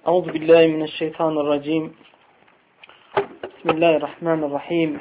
Euzu billahi mineşşeytanirracim. Bismillahirrahmanirrahim.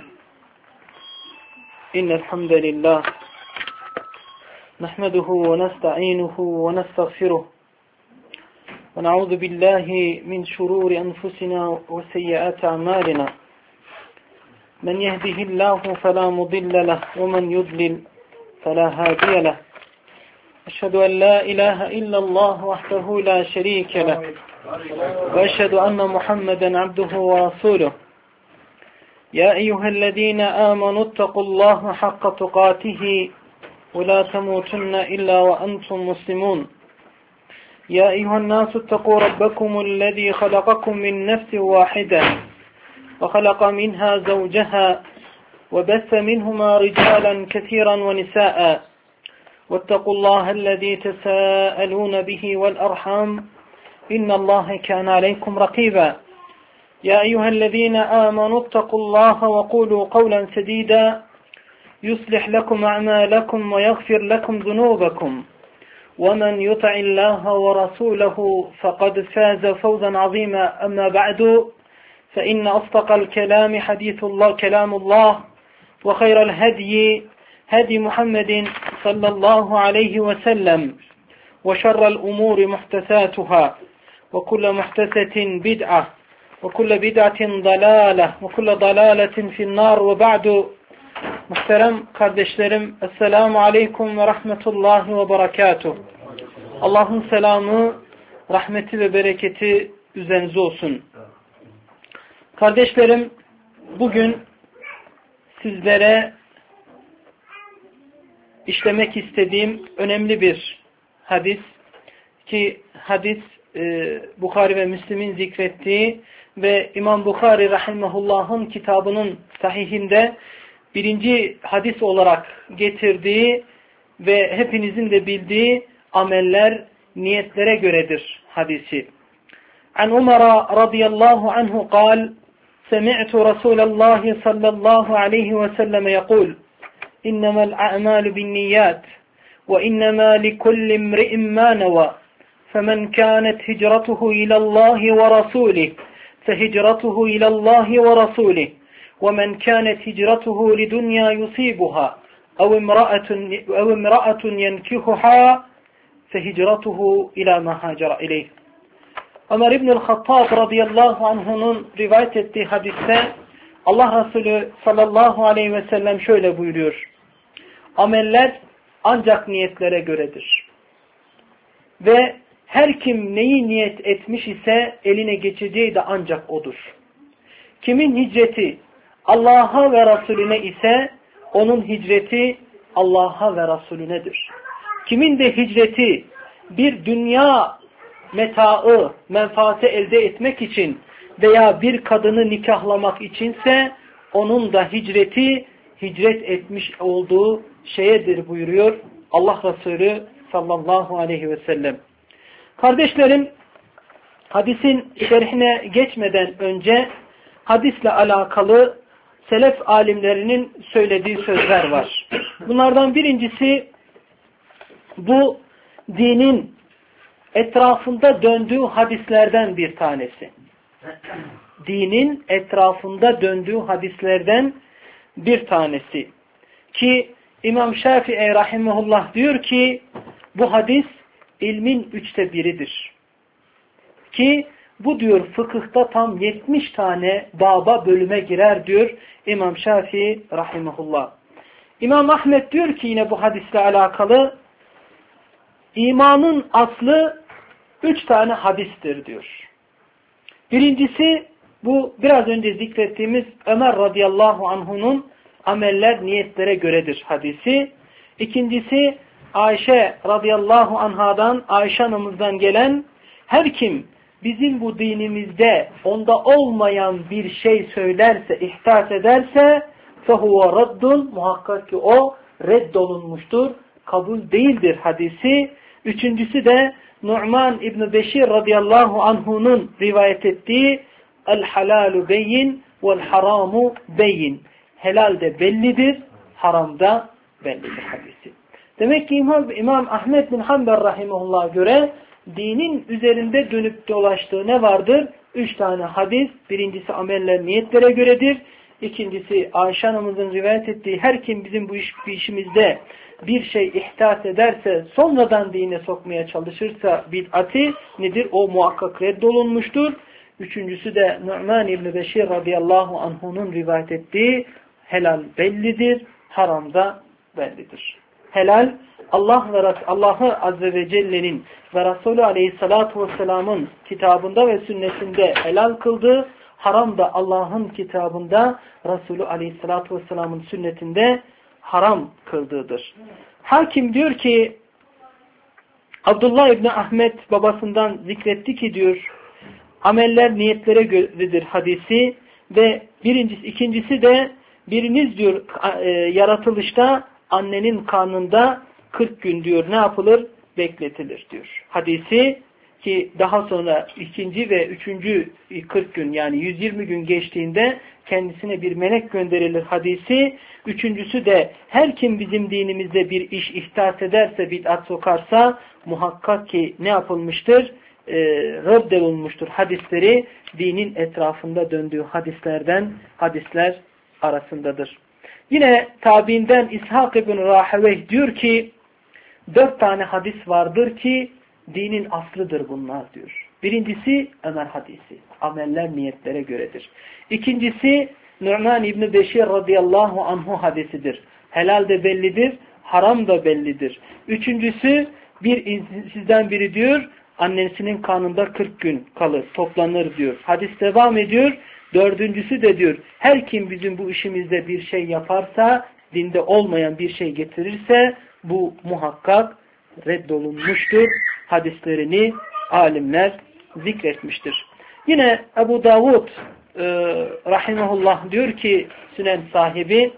İnnel hamdelellahi nahmeduhu ve nestainuhu ve nestağfiruh. Ve na'udzu billahi min şururi enfusina ve seyyiati a'malina. Men yehdihillahu fela mudille lehu ve men yudlil fela hadiye lehu. Eşhedü en la ilahe illallah vahdehu la şerike lehu. وأشهد أن محمدا عبده ورسوله يا أيها الذين آمنوا اتقوا الله حق تقاته ولا تموتن إلا وأنتم مسلمون يا أيها الناس اتقوا ربكم الذي خلقكم من نفس واحدة وخلق منها زوجها وبث منهما رجالا كثيرا ونساء واتقوا الله الذي تساءلون به والأرحام إن الله كان عليكم رقيبا يا أيها الذين آمنوا اتقوا الله وقولوا قولا سديدا يصلح لكم أعمالكم ويغفر لكم ذنوبكم ومن يطع الله ورسوله فقد فاز فوزا عظيما أما بعد فإن أصدق الكلام حديث الله كلام الله وخير الهدي هدي محمد صلى الله عليه وسلم وشر الأمور محدثاتها وكل محدثة بدعة وكل بدعة ضلالة وكل ضلالة في النار وبعد. Muhterem kardeşlerim, Esselamu Aleyküm ve Rahmetullahi ve Berekatuh. Allah'ın selamı, rahmeti ve bereketi üzerinize olsun. Kardeşlerim, bugün sizlere işlemek istediğim önemli bir hadis ki hadis Bukhari ve Müslim'in zikrettiği ve İmam Bukhari rahimahullah'ın kitabının sahihinde birinci hadis olarak getirdiği ve hepinizin de bildiği ameller niyetlere göredir hadisi. An Umar radıyallahu anhu قال سمعت رسول الله صلى الله عليه وسلم يقول إنما الأعمال بالنيات وإنما لكل امرئ ما نوى فمن كانت هجرته إلى الله ورسوله فهجرته إلى الله ورسوله ومن كانت هجرته لدنيا يصيبها أو امرأة ينكحها فهجرته إلى ما هاجر إليه. Ömer İbnül Hattab radıyallahu anh'unun rivayet ettiği hadiste Allah Resulü sallallahu aleyhi ve sellem şöyle buyuruyor: ameller ancak niyetlere göredir. Ve her kim neyi niyet etmiş ise eline geçeceği de ancak odur. Kimin hicreti Allah'a ve Resulüne ise onun hicreti Allah'a ve Resulünedir. Kimin de hicreti bir dünya metaı, menfaati elde etmek için veya bir kadını nikahlamak içinse onun da hicreti hicret etmiş olduğu şeyedir buyuruyor Allah Resulü sallallahu aleyhi ve sellem. Kardeşlerim, hadisin şerhine geçmeden önce hadisle alakalı selef alimlerinin söylediği sözler var. Bunlardan birincisi bu dinin etrafında döndüğü hadislerden bir tanesi. Dinin etrafında döndüğü hadislerden bir tanesi. Ki İmam Şafii rahimehullah diyor ki bu hadis ilmin 1/3'idir. Ki bu diyor fıkıhta tam 70 tane baba bölüme girer diyor İmam Şafii rahimehullah. İmam Ahmed diyor ki yine bu hadisle alakalı imanın aslı 3 tane hadistir diyor. Birincisi bu biraz önce zikrettiğimiz Ömer radıyallahu anh'unun ameller niyetlere göredir hadisi. İkincisi Ayşe radıyallahu anhadan, Ayşe anamızdan gelen her kim bizim bu dinimizde onda olmayan bir şey söylerse, ihdas ederse fehuve raddun, muhakkak ki o reddolunmuştur, kabul değildir hadisi. Üçüncüsü de Nu'man İbn Beşir radıyallahu anhu'nun rivayet ettiği el halalu beyin vel haramu beyin. Helal de bellidir, haram da bellidir hadisi. Demek ki İmam Ahmed bin Hanbel rahimehullah'a göre dinin üzerinde dönüp dolaştığı ne vardır? 3 tane hadis. Birincisi ameller niyetlere göredir. İkincisi Ayşe Hanım'ın rivayet ettiği her kim bizim bu işimizde bir şey ihdas ederse, sonradan dine sokmaya çalışırsa bid'ati nedir? O muhakkak reddolunmuştur. Üçüncüsü de Nu'man İbni Beşir radıyallahu anhu'nun rivayet ettiği helal bellidir, haram da bellidir. Helal Allah'ı Azze ve Celle'nin ve Resulü Aleyhissalatu vesselam'ın kitabında ve sünnetinde helal kıldığı, haram da Allah'ın kitabında Resulü Aleyhissalatu vesselam'ın sünnetinde haram kıldığıdır. Hakim diyor ki Abdullah İbni Ahmet babasından zikretti ki diyor ameller niyetlere göredir hadisi ve ikincisi de biriniz diyor yaratılışta annenin karnında 40 gün diyor ne yapılır? Bekletilir diyor. Hadisi ki daha sonra ikinci ve üçüncü 40 gün yani 120 gün geçtiğinde kendisine bir melek gönderilir hadisi. Üçüncüsü de her kim bizim dinimizde bir iş ihdas ederse, bid'at sokarsa muhakkak ki ne yapılmıştır? Reddolunmuştur hadisleri dinin etrafında döndüğü hadisler arasındadır. Yine tabiinden İshak ibn Raheveh diyor ki 4 tane hadis vardır ki dinin aslıdır bunlar diyor. Birincisi Ömer hadisi. Ameller niyetlere göredir. İkincisi Nu'man İbni Beşir radıyallahu anhu hadisidir. Helal de bellidir, haram da bellidir. Üçüncüsü sizden biri diyor annesinin karnında 40 gün kalır, toplanır diyor. Hadis devam ediyor. Dördüncüsü de diyor her kim bizim bu işimizde bir şey yaparsa, dinde olmayan bir şey getirirse bu muhakkak reddolunmuştur. Hadislerini alimler zikretmiştir. Yine Ebu Davud rahimahullah diyor ki Sünen sahibi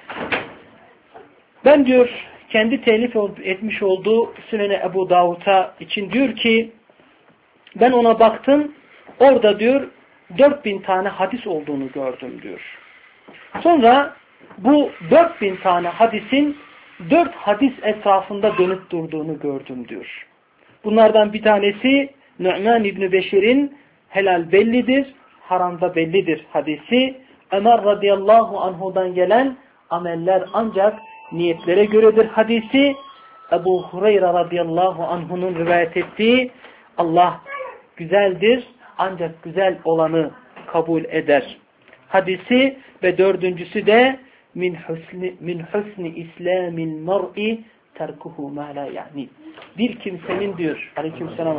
ben diyor kendi telif etmiş olduğu Sünen-i Ebu Davud'a için diyor ki ben ona baktım orada diyor 4000 tane hadis olduğunu gördüm diyor. Sonra bu 4000 tane hadisin 4 hadis etrafında dönüp durduğunu gördüm diyor. Bunlardan bir tanesi Nu'man İbni Beşir'in helal bellidir, haramda bellidir hadisi. Ömer radıyallahu anhu'dan gelen ameller ancak niyetlere göredir hadisi. Ebu Hureyre radıyallahu anhu'nun rivayet ettiği Allah güzeldir ancak güzel olanı kabul eder hadisi ve dördüncüsü de min husni islamil mar'i terkuhu ma la yani. Bir kimsenin diyor aleykümselam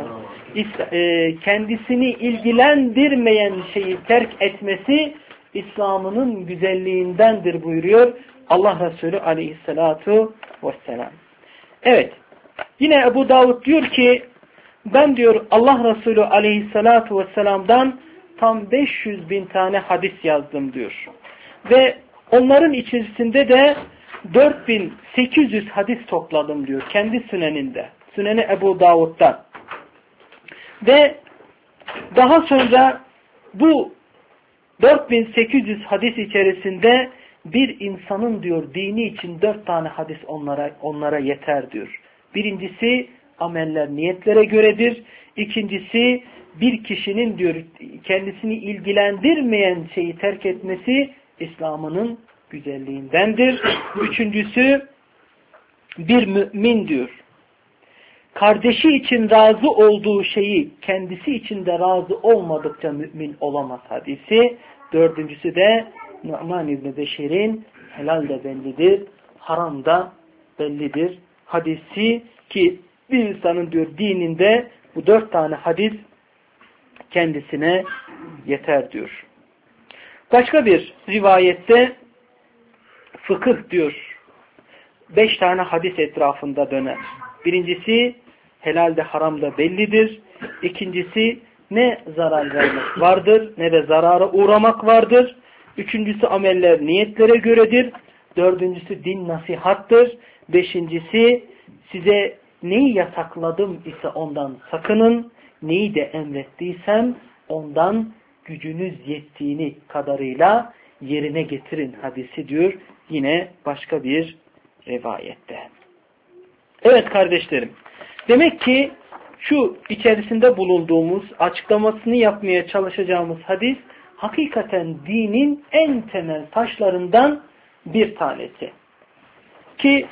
kendisini ilgilendirmeyen şeyi terk etmesi İslam'ının güzelliğindendir buyuruyor Allah Resulü aleyhissalatu vesselam. Evet. Yine Ebu Davud diyor ki ben diyor Allah Resulü aleyhissalatu vesselam'dan tam 500 bin tane hadis yazdım diyor. Ve onların içerisinde de 4800 hadis topladım diyor. Kendi süneninde. Süneni Ebu Davud'da. Ve daha sonra bu 4800 hadis içerisinde bir insanın diyor dini için 4 tane hadis onlara yeter diyor. Birincisi ameller niyetlere göredir. İkincisi bir kişinin diyor kendisini ilgilendirmeyen şeyi terk etmesi İslam'ının güzelliğindendir. Üçüncüsü bir mümin diyor kardeşi için razı olduğu şeyi kendisi için de razı olmadıkça mümin olamaz hadisi. Dördüncüsü de Nu'man İbni Beşir'in helal de bellidir, haram da bellidir hadisi ki bir insanın diyor dininde bu 4 tane hadis kendisine yeter diyor. Başka bir rivayette fıkıh diyor 5 tane hadis etrafında döner. Birincisi helal de haram da bellidir. İkincisi ne zarar vermek vardır ne de zarara uğramak vardır. Üçüncüsü ameller niyetlere göredir. Dördüncüsü din nasihattır. Beşincisi size neyi yasakladım ise ondan sakının. Neyi de emrettiysem ondan gücünüz yettiğini kadarıyla yerine getirin hadisi diyor. Yine başka bir rivayette. Evet kardeşlerim. Demek ki şu içerisinde bulunduğumuz, açıklamasını yapmaya çalışacağımız hadis, hakikaten dinin en temel taşlarından bir tanesi. Ki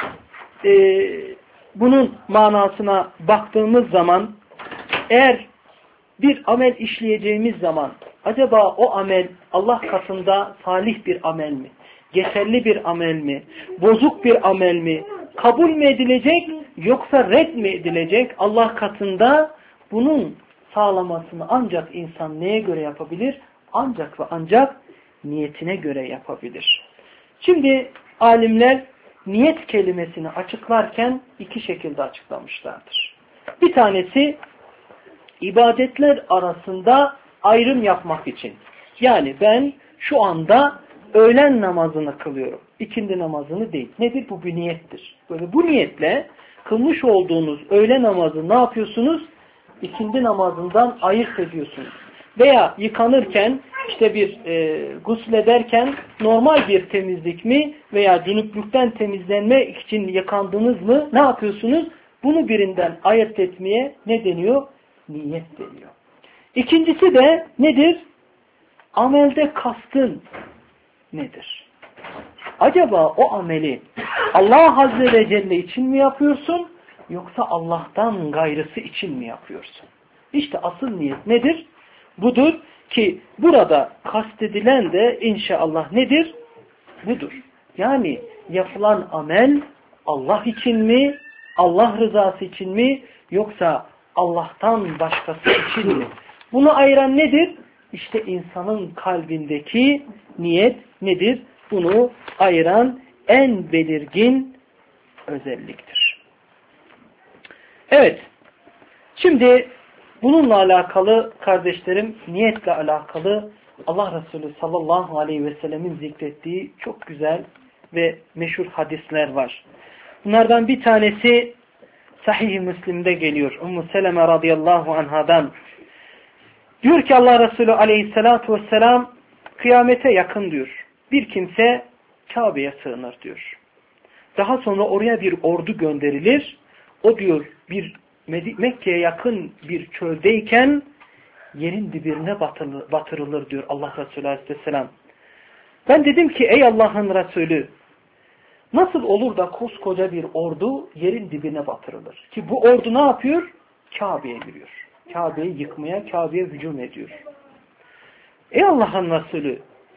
bunun manasına baktığımız zaman, eğer bir amel işleyeceğimiz zaman, acaba o amel Allah katında salih bir amel mi? Geçerli bir amel mi? Bozuk bir amel mi? Kabul mü edilecek yoksa red mi edilecek? Allah katında bunun sağlamasını ancak insan neye göre yapabilir? Ancak ve ancak niyetine göre yapabilir. Şimdi alimler niyet kelimesini açıklarken iki şekilde açıklamışlardır. Bir tanesi ibadetler arasında ayrım yapmak için. Yani ben şu anda öğlen namazını kılıyorum. İkindi namazını değil. Nedir? Bu bir niyettir. Böyle bu niyetle kılmış olduğunuz öğle namazı ne yapıyorsunuz? İkindi namazından ayırt ediyorsunuz. Veya yıkanırken, işte bir guslederken normal bir temizlik mi veya cünüplükten temizlenme için yıkandınız mı? Ne yapıyorsunuz? Bunu birinden ayırt etmeye ne deniyor? Niyet deniyor. İkincisi de nedir? Amelde kastın nedir? Acaba o ameli Allah Azze ve Celle için mi yapıyorsun? Yoksa Allah'tan gayrısı için mi yapıyorsun? İşte asıl niyet nedir? Budur ki burada kastedilen de inşallah nedir? Budur. Yani yapılan amel Allah için mi? Allah rızası için mi? Yoksa Allah'tan başkası için mi? Bunu ayıran nedir? İşte insanın kalbindeki niyet nedir? Bunu ayıran en belirgin özelliktir. Evet. Şimdi bununla alakalı kardeşlerim, niyetle alakalı Allah Resulü sallallahu aleyhi ve sellemin zikrettiği çok güzel ve meşhur hadisler var. Bunlardan bir tanesi Sahih-i Müslim'de geliyor. Ümmü Seleme radıyallahu anhadan. Diyor ki Allah Resulü aleyhissalatu vesselam, kıyamete yakın diyor. Bir kimse Kabe'ye sığınır diyor. Daha sonra oraya bir ordu gönderilir. O diyor bir Mekke'ye yakın bir çöldeyken yerin dibine batırılır diyor Allah Resulü aleyhisselam. Ben dedim ki ey Allah'ın Resulü, nasıl olur da koskoca bir ordu yerin dibine batırılır? Ki bu ordu ne yapıyor? Kabe'ye giriyor. Kabe'yi yıkmaya, Kabe'ye hücum ediyor. Ey Allah'ın Resulü,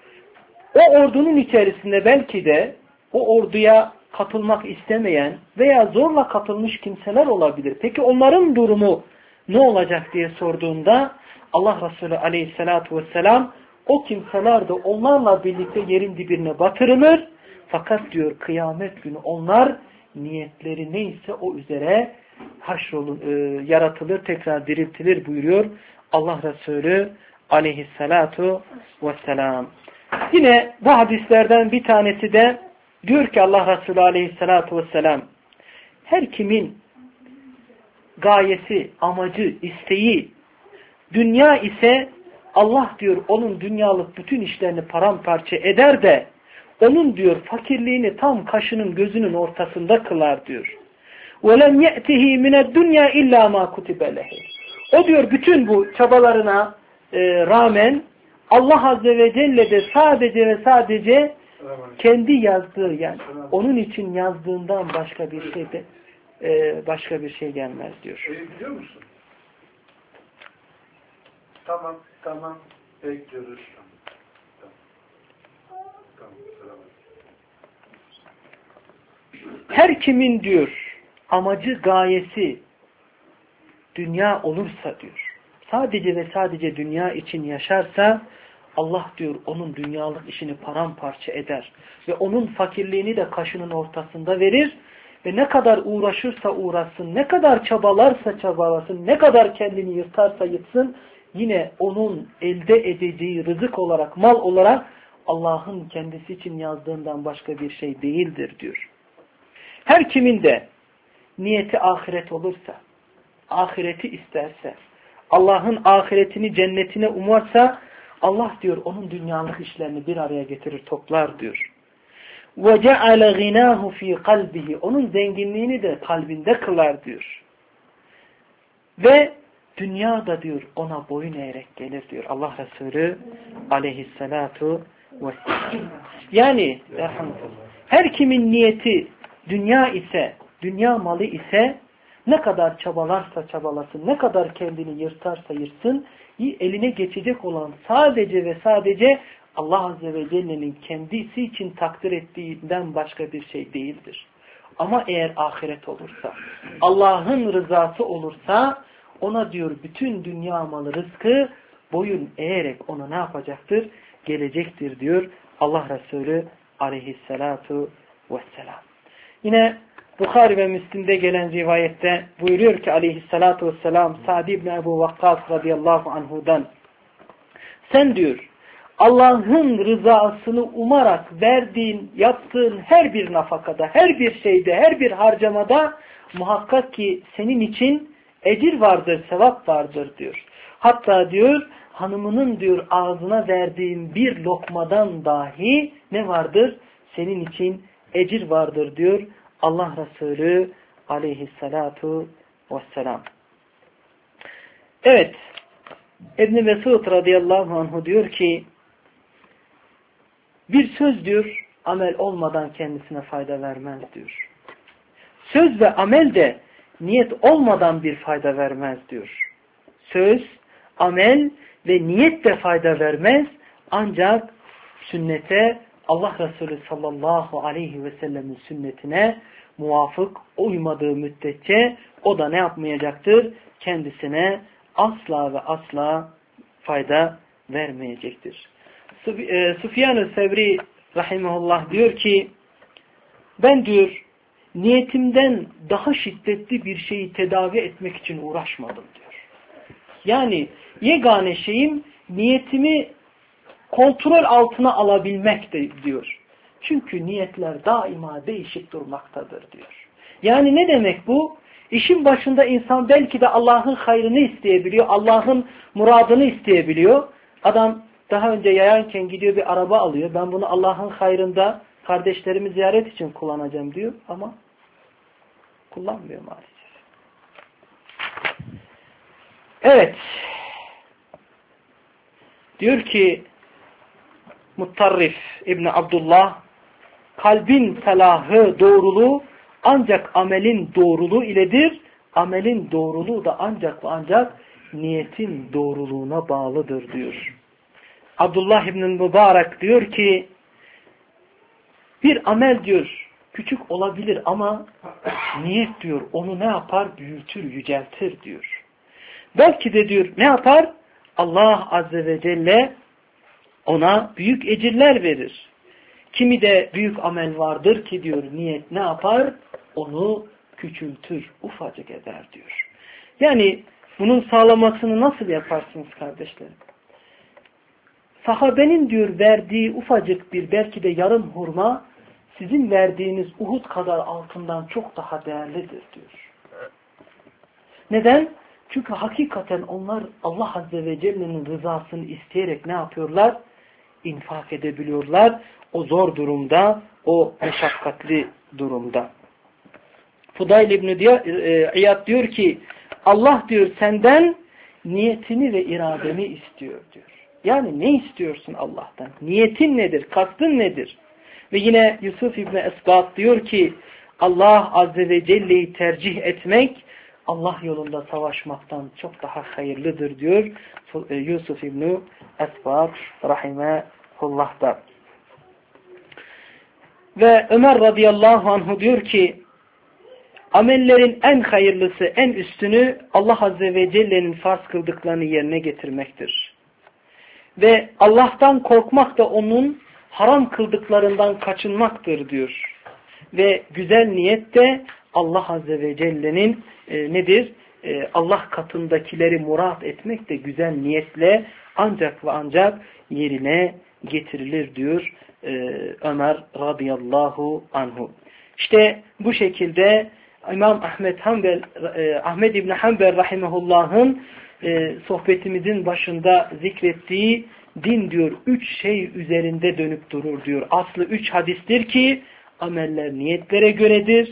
o ordunun içerisinde belki de o orduya katılmak istemeyen veya zorla katılmış kimseler olabilir. Peki onların durumu ne olacak diye sorduğunda Allah Resulü aleyhissalatu vesselam o kimseler de onlarla birlikte yerin dibine batırılır. Fakat diyor kıyamet günü onlar niyetleri neyse o üzere yaratılır, tekrar diriltilir buyuruyor Allah Resulü aleyhissalatu vesselam. Yine bu hadislerden bir tanesi de diyor ki Allah Resulü aleyhissalatu vesselam, her kimin gayesi, amacı, isteği dünya ise Allah diyor onun dünyalık bütün işlerini paramparça eder de onun diyor fakirliğini tam kaşının gözünün ortasında kılar diyor. وَلَمْ يَأْتِهِ مِنَ الدُّنْيَا اِلَّا مَا كُتِبَ لَهِ. O diyor bütün bu çabalarına rağmen Allah Azze ve Celle de sadece ve sadece kendi yazdığı, yani onun için yazdığından başka bir şey gelmez diyor. Biliyor musun? Tamam. Bekliyoruz. Tamam. Her kimin diyor amacı, gayesi dünya olursa diyor, sadece ve sadece dünya için yaşarsa Allah diyor onun dünyalık işini paramparça eder ve onun fakirliğini de kaşının ortasında verir ve ne kadar uğraşırsa uğraşsın, ne kadar çabalarsa çabalasın, ne kadar kendini yırtarsa yırtsın, yine onun elde edeceği rızık olarak, mal olarak Allah'ın kendisi için yazdığından başka bir şey değildir diyor. Her kimin de niyeti ahiret olursa, ahireti isterse, Allah'ın ahiretini, cennetine umarsa, Allah diyor onun dünyalık işlerini bir araya getirir, toplar diyor. وَجَعَلَ غِنَاهُ ف۪ي قَلْبِهِ. Onun zenginliğini de kalbinde kılar diyor. Ve dünyada diyor ona boyun eğerek gelir diyor Allah Resulü aleyhissalatu vesselam. Yani her kimin niyeti dünya ise, dünya malı ise ne kadar çabalarsa çabalasın, ne kadar kendini yırtarsa yırtsın, eline geçecek olan sadece ve sadece Allah Azze ve Celle'nin kendisi için takdir ettiğinden başka bir şey değildir. Ama eğer ahiret olursa, Allah'ın rızası olursa, ona diyor bütün dünya malı rızkı boyun eğerek ona ne yapacaktır? Gelecektir diyor Allah Resulü aleyhissalatu vesselam. Yine Bukhari ve Müslim'de gelen rivayette buyuruyor ki aleyhissalatu vesselam Sa'd ibn Ebu Vakkas radıyallahu anhudan, sen diyor Allah'ın rızasını umarak verdiğin, yaptığın her bir nafakada, her bir şeyde, her bir harcamada muhakkak ki senin için ecir vardır, sevap vardır diyor. Hatta diyor hanımının diyor ağzına verdiğin bir lokmadan dahi ne vardır? Senin için ecir vardır diyor Allah Resulü aleyhissalatu vesselam. Evet, İbn-i Mesud radıyallahu anhu diyor ki bir söz diyor amel olmadan kendisine fayda vermez diyor. Söz ve amel de niyet olmadan bir fayda vermez diyor. Söz, amel ve niyet de fayda vermez ancak sünnete, Allah Resulü sallallahu aleyhi ve sellemin sünnetine muvafık uymadığı müddetçe o da ne yapmayacaktır? Kendisine asla ve asla fayda vermeyecektir. Süfyan-ı Sevri rahimahullah diyor ki ben diyor niyetimden daha şiddetli bir şeyi tedavi etmek için uğraşmadım diyor. Yani yegane şeyim niyetimi kontrol altına alabilmek de diyor. Çünkü niyetler daima değişik durmaktadır diyor. Yani ne demek bu? İşin başında insan belki de Allah'ın hayrını isteyebiliyor, Allah'ın muradını isteyebiliyor. Adam daha önce yayanken gidiyor bir araba alıyor. Ben bunu Allah'ın hayrında kardeşlerimi ziyaret için kullanacağım diyor ama kullanmıyor maalesef. Evet. Diyor ki Muttarrif İbni Abdullah kalbin felahı, doğruluğu ancak amelin doğruluğu iledir. Amelin doğruluğu da ancak ve ancak niyetin doğruluğuna bağlıdır diyor. Abdullah İbn Mübarek diyor ki bir amel diyor küçük olabilir ama niyet diyor onu ne yapar? Büyütür, yüceltir diyor. Belki de diyor ne yapar? Allah Azze ve Celle ona büyük ecirler verir. Kimi de büyük amel vardır ki diyor niyet ne yapar? Onu küçültür, ufacık eder diyor. Yani bunun sağlamasını nasıl yaparsınız kardeşlerim? Sahabenin diyor verdiği ufacık bir belki de yarım hurma sizin verdiğiniz Uhud kadar altından çok daha değerlidir diyor. Neden? Çünkü hakikaten onlar Allah Azze ve Celle'nin rızasını isteyerek ne yapıyorlar? İnfak edebiliyorlar. O zor durumda, o meşakkatli durumda. Fudayl İbn İyad diyor ki Allah diyor senden niyetini ve iradeni istiyor diyor. Yani ne istiyorsun Allah'tan? Niyetin nedir? Kastın nedir? Ve yine Yusuf İbni Esbat diyor ki Allah Azze ve Celle'yi tercih etmek Allah yolunda savaşmaktan çok daha hayırlıdır diyor Yusuf İbni Esbat rahimehullah'ta. Ve Ömer radıyallahu anhu diyor ki amellerin en hayırlısı, en üstünü Allah Azze ve Celle'nin farz kıldıklarını yerine getirmektir. Ve Allah'tan korkmak da onun haram kıldıklarından kaçınmaktır diyor. Ve güzel niyet de Allah Azze ve Celle'nin nedir? Allah katındakileri murat etmek de güzel niyetle ancak ve ancak yerine getirilir diyor Ömer radıyallahu anhu. İşte bu şekilde İmam Ahmed İbni Hanbel rahimehullah'ın sohbetimizin başında zikrettiği din diyor 3 şey üzerinde dönüp durur diyor. Aslı 3 hadistir ki ameller niyetlere göredir.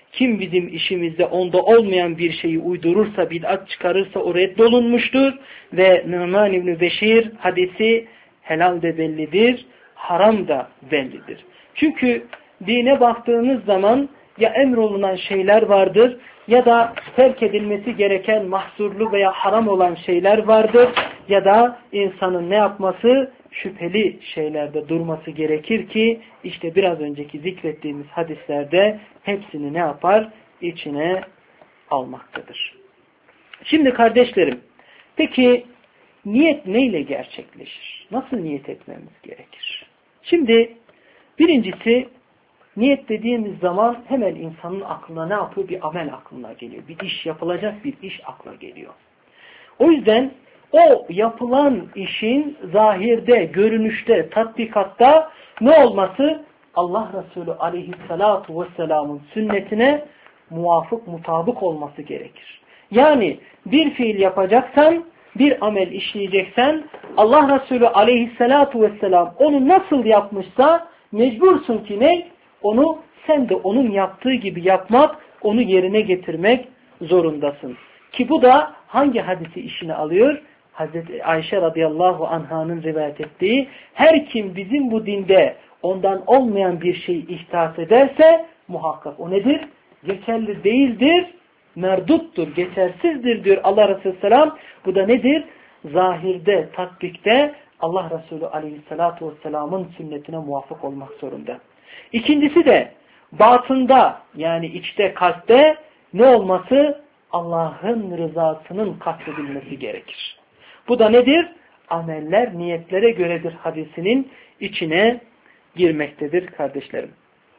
Kim bizim işimizde onda olmayan bir şeyi uydurursa, bid'at çıkarırsa o reddolunmuştur. Ve Numan İbn-i Beşir hadisi helal de bellidir, haram da bellidir. Çünkü dine baktığınız zaman ya emrolunan şeyler vardır ya da terk edilmesi gereken mahzurlu veya haram olan şeyler vardır ya da insanın ne yapması? Şüpheli şeylerde durması gerekir ki işte biraz önceki zikrettiğimiz hadislerde hepsini ne yapar? İçine almaktadır. Şimdi kardeşlerim, peki niyet neyle gerçekleşir? Nasıl niyet etmemiz gerekir? Şimdi birincisi, niyet dediğimiz zaman hemen insanın aklına ne yapıyor? Bir amel aklına geliyor. Bir iş, yapılacak bir iş akla geliyor. O yüzden o yapılan işin zahirde, görünüşte, tatbikatta ne olması? Allah Resulü aleyhissalatu vesselamın sünnetine muvafık, mutabık olması gerekir. Yani bir fiil yapacaksan, bir amel işleyeceksen Allah Resulü aleyhissalatu vesselam onu nasıl yapmışsa mecbursun ki ne? Onu sen de onun yaptığı gibi yapmak, onu yerine getirmek zorundasın. Ki bu da hangi hadisi işine alıyor? Hazreti Ayşe radıyallahu anh'ın rivayet ettiği, her kim bizim bu dinde ondan olmayan bir şeyi ihdas ederse muhakkak o nedir? Geçerli değildir, merduttur, geçersizdir diyor Allah Resulü selam. Bu da nedir? Zahirde, tatbikte Allah Resulü aleyhissalatu vesselamın sünnetine muvafık olmak zorunda. İkincisi de batında, yani içte, kalpte ne olması? Allah'ın rızasının kastedilmesi gerekir. Bu da nedir? Ameller niyetlere göredir hadisinin içine girmektedir kardeşlerim.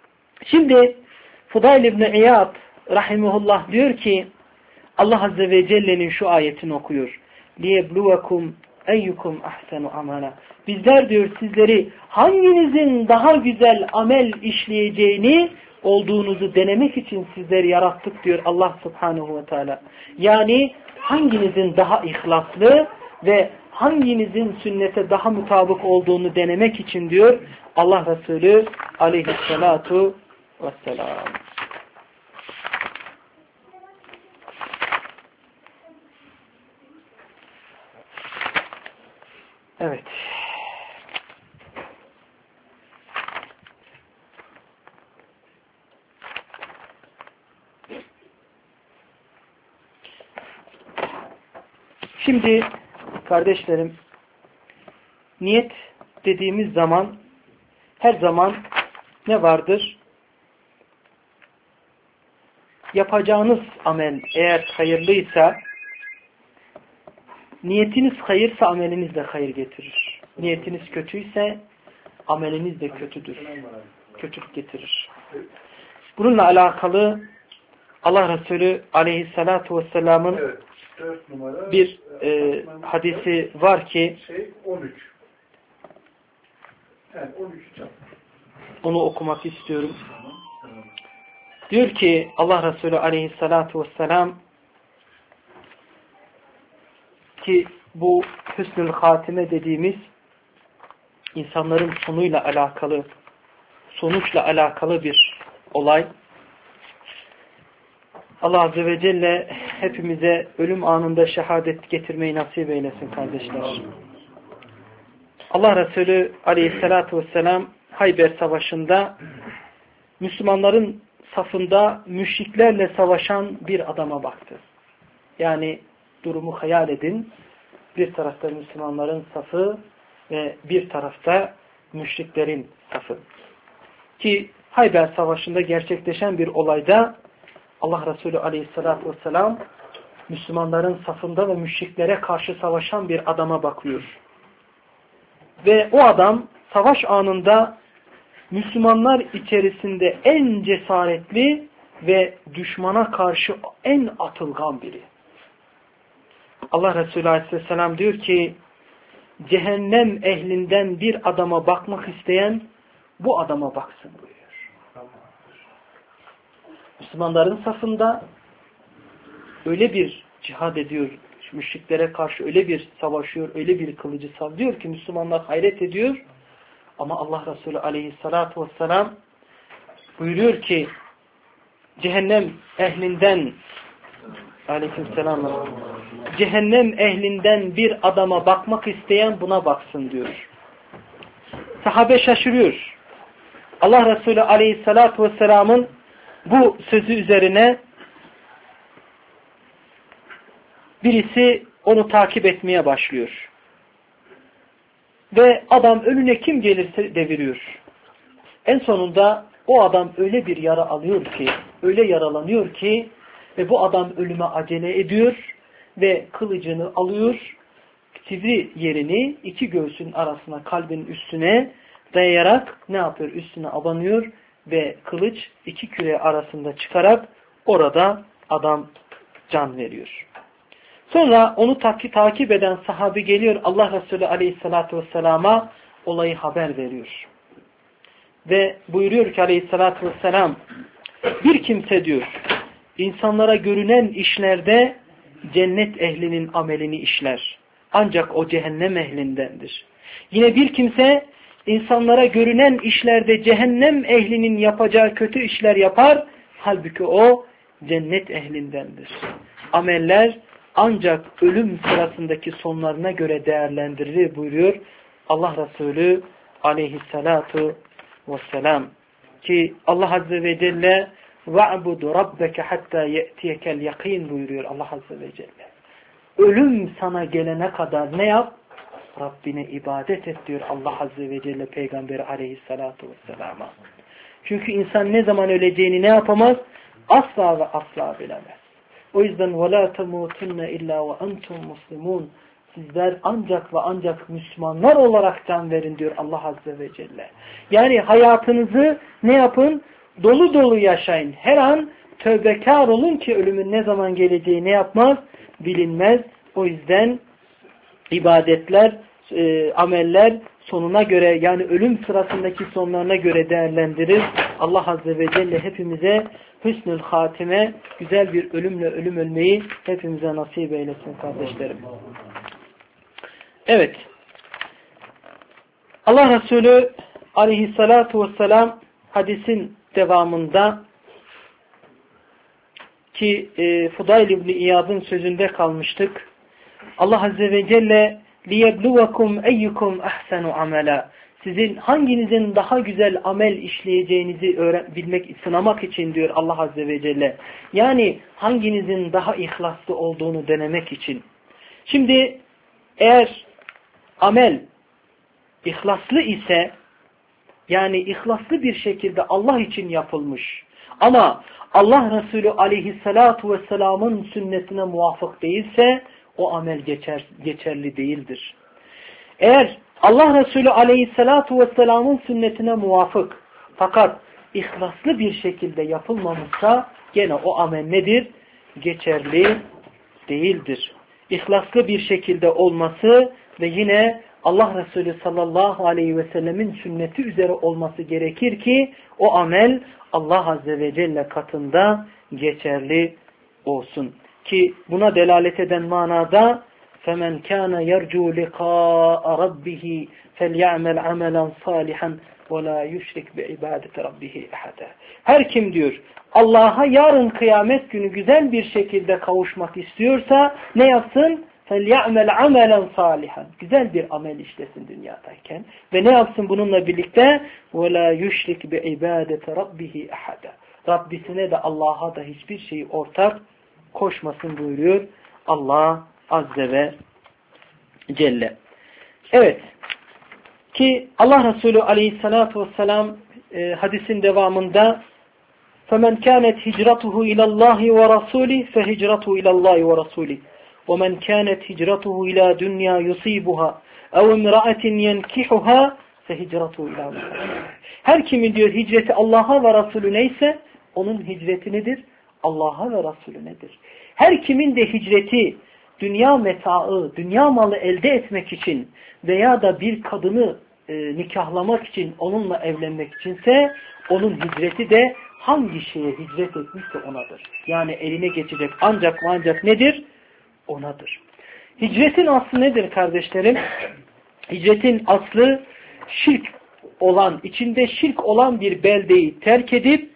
Şimdi Fudayl İbni İyad rahimehullah diyor ki, Allah Azze ve Celle'nin şu ayetini okuyor. لِيَبْلُوَكُمْ اَيُّكُمْ اَحْسَنُ عَمَلًا. Bizler diyor sizleri hanginizin daha güzel amel işleyeceğini olduğunuzu denemek için sizleri yarattık diyor Allah Subhanahu ve Teala. Yani hanginizin daha ihlaslı ve hanginizin sünnete daha mutabık olduğunu denemek için diyor Allah Resulü aleyhissalatu vesselam. Evet. Şimdi kardeşlerim, niyet dediğimiz zaman her zaman ne vardır? Yapacağınız amel eğer hayırlıysa, niyetiniz hayırsa ameliniz de hayır getirir. Niyetiniz kötüyse ameliniz de kötüdür. Kötülük getirir. Bununla alakalı Allah Resulü aleyhissalatu vesselamın bir hadisi var ki 13. Yani 13 çap. Onu okumak istiyorum. Diyor ki Allah Resulü aleyhissalatu vesselam ki bu hüsnül hatime dediğimiz insanların sonuyla alakalı, sonuçla alakalı bir olay. Allah Azze ve Celle hepimize ölüm anında şehadet getirmeyi nasip eylesin kardeşler. Allah Resulü aleyhissalatu vesselam Hayber Savaşı'nda Müslümanların safında müşriklerle savaşan bir adama baktı. Yani durumu hayal edin. Bir tarafta Müslümanların safı ve bir tarafta müşriklerin safı. Ki Hayber Savaşı'nda gerçekleşen bir olayda Allah Resulü aleyhissalatü vesselam Müslümanların safında ve müşriklere karşı savaşan bir adama bakıyor. Ve o adam savaş anında Müslümanlar içerisinde en cesaretli ve düşmana karşı en atılgan biri. Allah Resulü aleyhisselam diyor ki cehennem ehlinden bir adama bakmak isteyen bu adama baksın buyuruyor. Müslümanların safında öyle bir cihad ediyor, müşriklere karşı öyle bir savaşıyor, öyle bir kılıcı sallıyor ki Müslümanlar hayret ediyor. Ama Allah Resulü aleyhissalatu vesselam buyuruyor ki cehennem ehlinden aleykümselam, cehennem ehlinden bir adama bakmak isteyen buna baksın diyor. Sahabe şaşırıyor. Allah Resulü aleyhissalatu vesselamın bu sözü üzerine birisi onu takip etmeye başlıyor. Ve adam önüne kim gelirse deviriyor. En sonunda o adam öyle bir yara alıyor ki, öyle yaralanıyor ki ve bu adam ölüme acele ediyor ve kılıcını alıyor, sivri yerini iki göğsün arasına, kalbin üstüne dayayarak ne yapıyor? Üstüne abanıyor ve kılıç iki küre arasında çıkarak orada adam can veriyor. Sonra onu takip eden sahabi geliyor, Allah Resulü aleyhissalatu vesselama olayı haber veriyor. Ve buyuruyor ki aleyhissalatu vesselam, bir kimse diyor, insanlara görünen işlerde cennet ehlinin amelini işler. Ancak o cehennem ehlindendir. Yine bir kimse insanlara görünen işlerde cehennem ehlinin yapacağı kötü işler yapar. Halbuki o cennet ehlindendir. Ameller ancak ölüm sırasındaki sonlarına göre değerlendirilir buyuruyor Allah Resulü aleyhissalatu vesselam. Ki Allah Azze ve Celle وَعْبُدُ رَبَّكَ حَتَّى يَأْتِيَكَ الْيَقِينَ buyuruyor Allah Azze ve Celle. Ölüm sana gelene kadar ne yap? Rabbine ibadet et diyor Allah Azze ve Celle Peygamberi aleyhissalatu vesselama. Çünkü insan ne zaman öleceğini ne yapamaz? Asla ve asla bilemez. O yüzden وَلَا تَمُوتُنَّ اِلَّا وَاَنْتُمْ مُسْلِمُونَ Sizler ancak ve ancak Müslümanlar olarak can verin diyor Allah Azze ve Celle. Yani hayatınızı ne yapın? Dolu dolu yaşayın. Her an tövbekar olun ki ölümün ne zaman geleceği ne yapmaz? Bilinmez. O yüzden ibadetler, ameller sonuna göre yani ölüm sırasındaki sonlarına göre değerlendirir. Allah Azze ve Celle hepimize hüsnül hatime, güzel bir ölümle ölüm ölmeyi hepimize nasip eylesin kardeşlerim. Evet. Allah Resulü aleyhissalatu vesselam hadisin devamında ki Fudayl İbni İyad'ın sözünde kalmıştık. Allah Azze ve Celle لِيَبْلُوَكُمْ اَيُّكُمْ اَحْسَنُ عَمَلًا Sizin hanginizin daha güzel amel işleyeceğinizi bilmek, sınamak için diyor Allah Azze ve Celle. Yani hanginizin daha ihlaslı olduğunu denemek için. Şimdi eğer amel ihlaslı ise yani ihlaslı bir şekilde Allah için yapılmış ama Allah Resulü aleyhissalatu vesselamın sünnetine muvafık değilse o amel geçerli değildir. Eğer Allah Resulü aleyhissalatu vesselamın sünnetine muvafık fakat ihlaslı bir şekilde yapılmamışsa gene o amel nedir? Geçerli değildir. İhlaslı bir şekilde olması ve yine Allah Resulü sallallahu aleyhi ve sellemin sünneti üzere olması gerekir ki o amel Allah Azze ve Celle katında geçerli olsun. Ki buna delalet eden manada فَمَنْ كَانَ يَرْجُوا لِقَاءَ رَبِّهِ فَلْيَعْمَلْ عَمَلًا صَالِحًا وَلَا يُشْرِكْ بِعِبَادَةِ رَبِّهِ اَحَدًا Her kim diyor Allah'a yarın kıyamet günü güzel bir şekilde kavuşmak istiyorsa ne yapsın? فَلْيَعْمَلْ عَمَلًا صَالِحًا Güzel bir amel işlesin dünyadayken. Ve ne yapsın bununla birlikte? وَلَا يُشْرِكْ بِعِبَادَةِ رَبِّهِ اَحَدًا Rabbisine de Allah'a da hiçbir şeyi ortak koşmasın buyuruyor Allah Azze ve Celle. Evet. Ki Allah Resulü aleyhissalatu vesselam hadisin devamında فَمَنْ كَانَتْ هِجْرَتُهُ اِلَى اللّٰهِ وَرَسُولِهِ فَهِجْرَتُهُ اِلَى اللّٰهِ وَرَسُولِهِ وَمَنْ كَانَتْ هِجْرَتُهُ اِلَى دُنْيَا يُصِيبُهَا اَوْ اِمْرَأَةٍ يَنْكِحُهَا فَهِجْرَتُهُ اِلَى اللّٰهِ Her kimin diyor hicreti Allah'a ve Resulü neyse onun hicreti nedir? Allah'a ve Resulü nedir? Her kimin de hicreti dünya metaı, dünya malı elde etmek için veya da bir kadını nikahlamak için, onunla evlenmek içinse onun hicreti de hangi şeye hicret etmişse onadır. Yani eline geçecek ancak nedir? Onadır. Hicretin aslı nedir kardeşlerim? Hicretin aslı şirk olan, içinde şirk olan bir beldeyi terk edip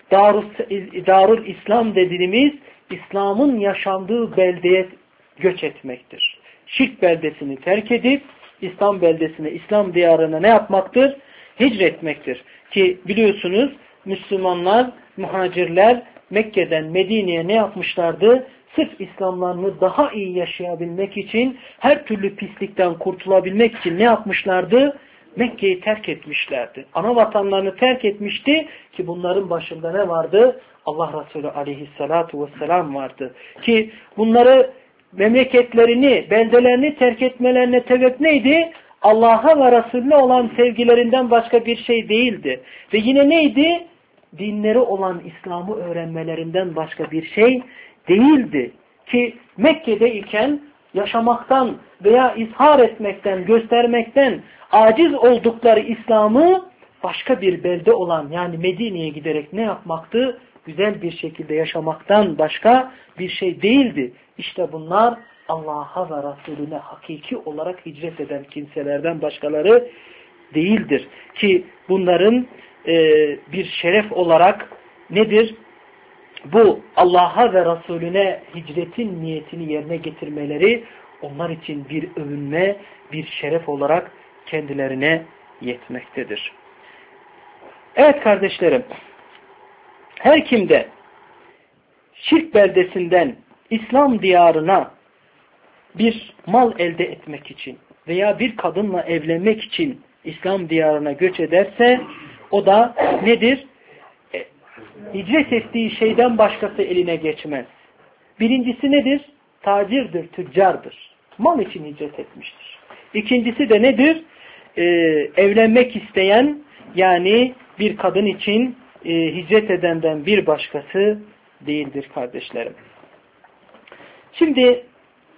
Darul İslam dediğimiz İslam'ın yaşandığı beldeye göç etmektir. Şirk beldesini terk edip İslam beldesine, İslam diyarına ne yapmaktır? Hicretmektir. Ki biliyorsunuz Müslümanlar, muhacirler Mekke'den Medine'ye ne yapmışlardı? Sırf İslamlarını daha iyi yaşayabilmek için, her türlü pislikten kurtulabilmek için ne yapmışlardı? Mekke'yi terk etmişlerdi. Ana vatanlarını terk etmişti ki bunların başında ne vardı? Allah Resulü aleyhissalatu vesselam vardı. Ki bunları memleketlerini, beldelerini terk etmelerine sebep neydi? Allah'a ve Resulüne olan sevgilerinden başka bir şey değildi. Ve yine neydi? Dinleri olan İslam'ı öğrenmelerinden başka bir şey değildi. Ki Mekke'deyken yaşamaktan veya izhar etmekten, göstermekten aciz oldukları İslam'ı başka bir belde olan yani Medine'ye giderek ne yapmaktı? Güzel bir şekilde yaşamaktan başka bir şey değildi. İşte bunlar Allah'a ve Resulüne hakiki olarak hicret eden kimselerden başkaları değildir. Ki bunların bir şeref olarak nedir? Bu Allah'a ve Resulüne hicretin niyetini yerine getirmeleri onlar için bir övünme, bir şeref olarak kendilerine yetmektedir. Evet kardeşlerim, her kimde şirk beldesinden İslam diyarına bir mal elde etmek için veya bir kadınla evlenmek için İslam diyarına göç ederse o da nedir? Hicret ettiği şeyden başkası eline geçmez. Birincisi nedir? Tacirdir, tüccardır. Mal için hicret etmiştir. İkincisi de nedir? Evlenmek isteyen yani bir kadın için hicret edenden bir başkası değildir kardeşlerim. Şimdi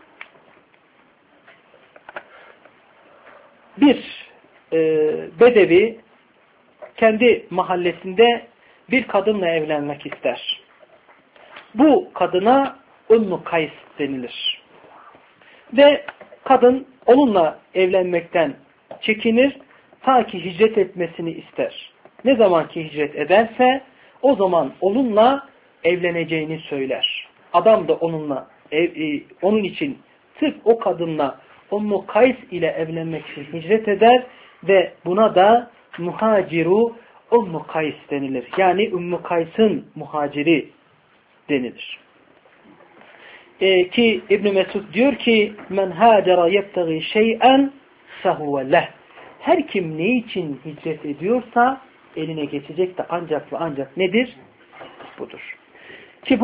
bir bedevi kendi mahallesinde bir kadınla evlenmek ister. Bu kadına Ümmü Kays denilir. Ve kadın onunla evlenmekten çekinir ta ki hicret etmesini ister. Ne zaman ki hicret ederse o zaman onunla evleneceğini söyler. Adam da onunla onun için sırf o kadınla Ümmü Kays ile evlenmek için hicret eder ve buna da muhaciru Ümmü Kays denilir. Yani Ümmü Kays'ın muhaciri denilir. Ki İbn Mesud diyor ki men hacera yebtagi şey'en fehuve leh. Her kim ne için hicret ediyorsa eline geçecek de ancak ve ancak nedir? Budur. Ki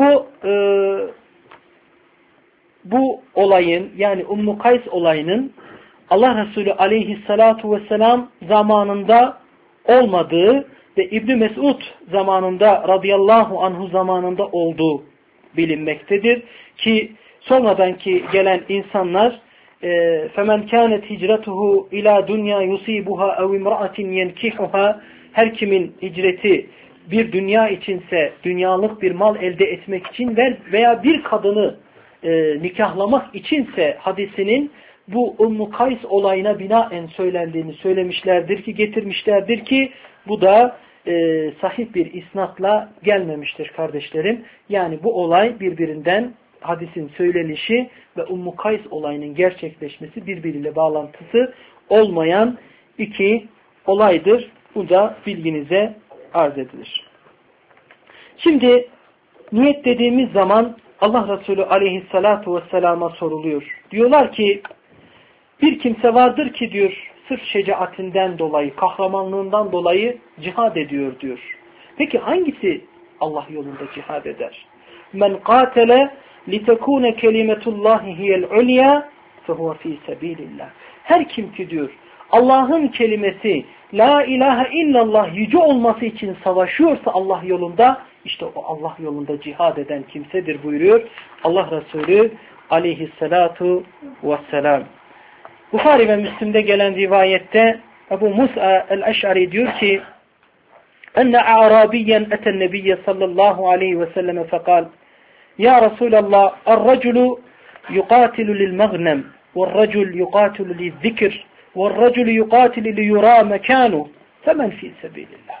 bu olayın yani Ümmü Kays olayının Allah Resulü aleyhissalatu vesselam zamanında olmadığı ve İbn Mesud zamanında radıyallahu anhu zamanında olduğu bilinmektedir. Ki sonradan ki gelen insanlar فَمَنْ كَانَتْ هِجْرَتُهُ اِلَى دُنْيَا يُصِيبُهَا اَوْ اِمْرَأَةٍ يَنْكِحُهَا her kimin hicreti bir dünya içinse dünyalık bir mal elde etmek için veya bir kadını nikahlamak içinse hadisinin bu Ümmü Kays olayına binaen söylendiğini söylemişlerdir ki getirmişlerdir ki bu da sahih bir isnatla gelmemiştir kardeşlerim. Yani bu olay birbirinden hadisin söylenişi ve Ümmü Kays olayının gerçekleşmesi birbiriyle bağlantısı olmayan iki olaydır. Bu da bilginize arz edilir. Şimdi niyet dediğimiz zaman Allah Resulü aleyhissalatu vesselama soruluyor. Diyorlar ki bir kimse vardır ki diyor sırf şecaatinden dolayı, kahramanlığından dolayı cihad ediyor diyor. Peki hangisi Allah yolunda cihad eder? Men qatele litekune kelimetullahi hiyel ulya fehuve fi sebilillah. Her kim ki diyor Allah'ın kelimesi la ilahe illallah yüce olması için savaşıyorsa Allah yolunda işte o Allah yolunda cihad eden kimsedir buyuruyor Allah Resulü aleyhissalatu vesselam. Buhari ve Müslim'de gelen rivayette Ebu Musa el-Eş'ari diyor ki enne a'rabiyen eten nebiyye sallallahu aleyhi ve selleme fekal ya Resulallah el-raculu yuqatilu lil-magnem vel-racul yuqatilu lil-zikr vel-racul yuqatilu li-yura mekanu femen fi sebilillah.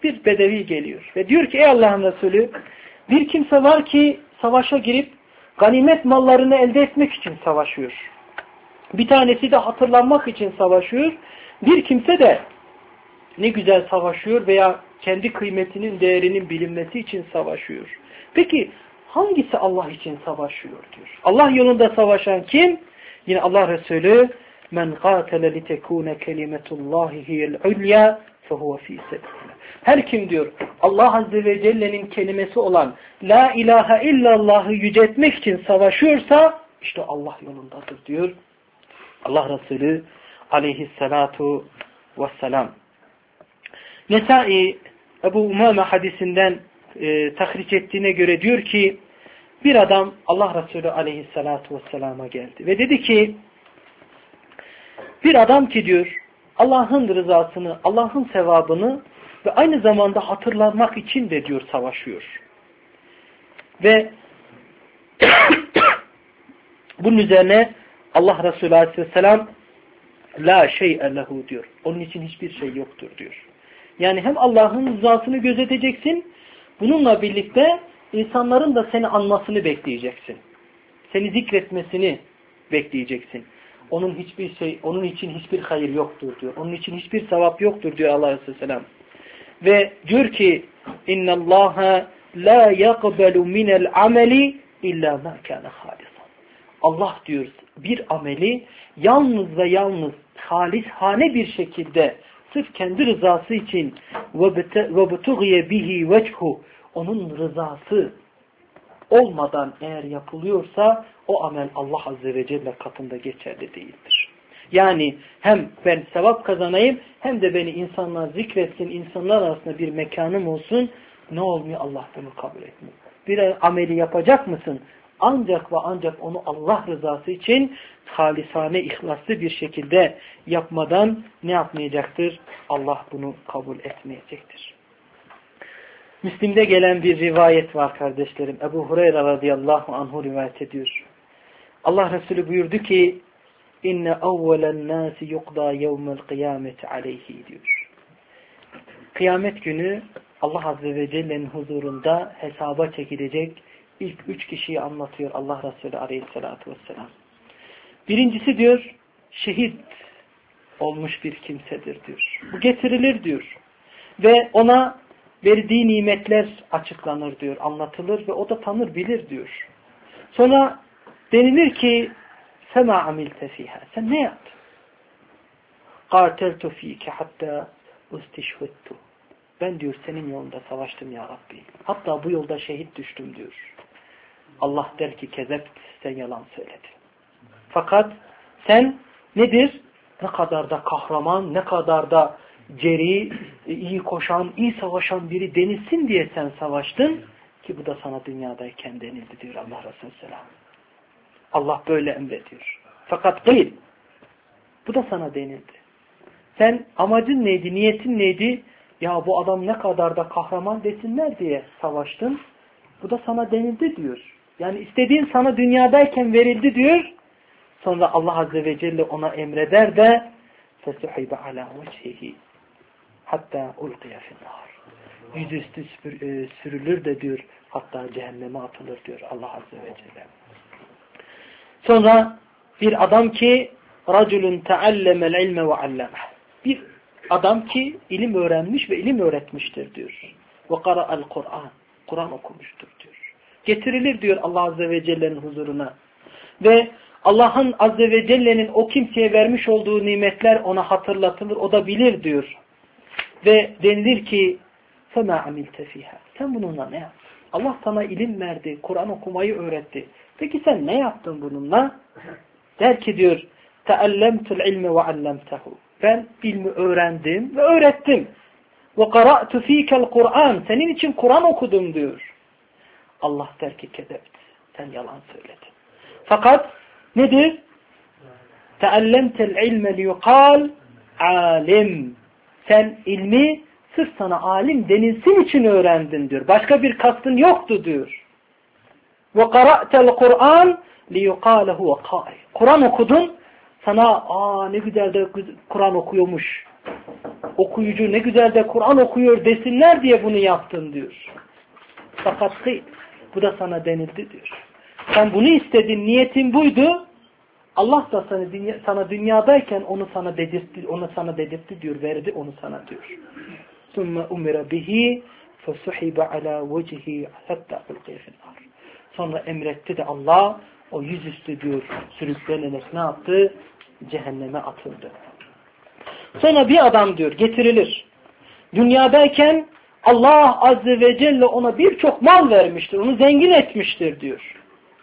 bir bedevi geliyor ve diyor ki ey Allah'ın Resulü, bir kimse var ki savaşa girip ganimet mallarını elde etmek için savaşıyor. Bir tanesi de hatırlanmak için savaşıyor. Bir kimse de ne güzel savaşıyor veya kendi kıymetinin, değerinin bilinmesi için savaşıyor. Peki hangisi Allah için savaşıyor diyor. Allah yolunda savaşan kim? Yine Allah Resulü men qatele li tekune kelimetullahi hiyel ulya fehuve fi sebilillah. Her kim diyor Allah Azze ve Celle'nin kelimesi olan la ilahe illallah'ı yüceltmek için savaşıyorsa işte Allah yolundadır diyor Allah Resulü aleyhissalatu vesselam. Nesai Ebu Umame hadisinden tahriç ettiğine göre diyor ki bir adam Allah Resulü aleyhissalatu vesselama geldi ve dedi ki bir adam ki diyor Allah'ın rızasını, Allah'ın sevabını ve aynı zamanda hatırlanmak için de diyor savaşıyor. Ve bunun üzerine Allah Resulü aleyhisselam la şey'e lehu diyor. Onun için hiçbir şey yoktur diyor. Yani hem Allah'ın rızasını gözeteceksin, bununla birlikte insanların da seni anmasını bekleyeceksin. Seni zikretmesini bekleyeceksin. Onun için hiçbir hayır yoktur diyor. Onun için hiçbir sevap yoktur diyor Allah Aleyhisselam. Ve diyor ki innallaha la yaqbalu minel ameli illa ma kana halisan. Allah diyor bir ameli yalnız ve yalnız halishane bir şekilde sırf kendi rızası için ve butughiye bihi vechu onun rızası olmadan eğer yapılıyorsa o amel Allah Azze ve Celle katında geçerli değildir. Yani hem ben sevap kazanayım hem de beni insanlar zikretsin, insanlar arasında bir mekanım olsun, ne olmuyor? Allah bunu kabul etmiyor. Bir ameli yapacak mısın? Ancak ve ancak onu Allah rızası için halisane, ihlaslı bir şekilde yapmadan ne yapmayacaktır? Allah bunu kabul etmeyecektir. Müslim'de gelen bir rivayet var kardeşlerim. Ebu Hureyre radıyallahu anhu rivayet ediyor. Allah Resulü buyurdu ki inne evvelen nâsi yukda yevmel kıyameti aleyhi diyor. Kıyamet günü Allah Azze ve Celle'nin huzurunda hesaba çekilecek ilk 3 kişiyi anlatıyor Allah Resulü aleyhissalatu vesselam. Birincisi diyor şehit olmuş bir kimsedir diyor. Bu getirilir diyor. Ve ona verdiği nimetler açıklanır diyor, anlatılır ve o da tanır bilir diyor. Sonra denilir ki فَمَا عَمِلْتَ فِيهَا sen ne yaptın? قَاتَلْتُ ف۪يكَ حَتَّى اُسْتِشْهُدْتُ ben diyor senin yolunda savaştım ya Rabbi. Hatta bu yolda şehit düştüm diyor. Allah der ki kezep sen yalan söyledin. Fakat sen nedir? Ne kadar da kahraman, ne kadar da ceri, iyi koşan, iyi savaşan biri denilsin diye sen savaştın ki bu da sana dünyadayken denildi diyor Allah Resulü Selam. Allah böyle emrediyor. Fakat değil. Bu da sana denildi. Sen amacın neydi, niyetin neydi? Ya bu adam ne kadar da kahraman desinler diye savaştın. Bu da sana denildi diyor. Yani istediğin sana dünyadayken verildi diyor. Sonra Allah Azze ve Celle ona emreder de فَسُحِبَ عَلَى وَجْهِهِ hatta ulqiya finnâr. Yüzüstü sürülür de diyor hatta cehenneme atılır diyor Allah Azze ve Celle. Sonra bir adam ki raculun teallemel ilme ve allemeh. Bir adam ki ilim öğrenmiş ve ilim öğretmiştir diyor. Ve qara'al Kur'an. Kur'an okumuştur diyor. Getirilir diyor Allah Azze ve Celle'nin huzuruna. Ve Allah'ın Azze ve Celle'nin o kimseye vermiş olduğu nimetler ona hatırlatılır. O da bilir diyor. Ve denilir ki فَمَا عَمِلْتَ فِيهَا sen bununla ne yaptın? Allah sana ilim verdi, Kur'an okumayı öğretti. Peki sen ne yaptın bununla? Der ki diyor تَأَلَّمْتُ الْعِلْمَ وَعَلَّمْتَهُ ben ilmi öğrendim ve öğrettim. وَقَرَأْتُ ف۪يكَ الْقُرْآنِ senin için Kur'an okudum diyor. Allah der ki kedebt sen yalan söyledin. Fakat nedir? تَأَلَّمْتَ الْعِلْمَ لِيُقَالْ alim sen ilmi sırf sana alim denilsin için öğrendin diyor. Başka bir kastın yoktu diyor. وَقَرَأْتَ الْقُرْآنِ لِيُقَالَ هُوَ قَائِلٍ Kur'an okudun sana ne güzel de Kur'an okuyormuş okuyucu, ne güzel de Kur'an okuyor desinler diye bunu yaptın diyor. Fakat değil. Bu da sana denildi diyor. Sen bunu istedin, niyetin buydu. Allah da sana dünyadayken onu sana dedirtti diyor, verdi onu sana diyor. ثُمَّ اُمِرَ بِهِ فَسُحِبَ عَلَى وَجِهِ حَتَّى اُلْقِيَ فِي النَّارِ. Sonra emretti de Allah o yüzüstü diyor sürüklenerek ne yaptı? Cehenneme atıldı. Sonra bir adam diyor getirilir. Dünyadayken Allah Azze ve Celle ona birçok mal vermiştir. Onu zengin etmiştir diyor.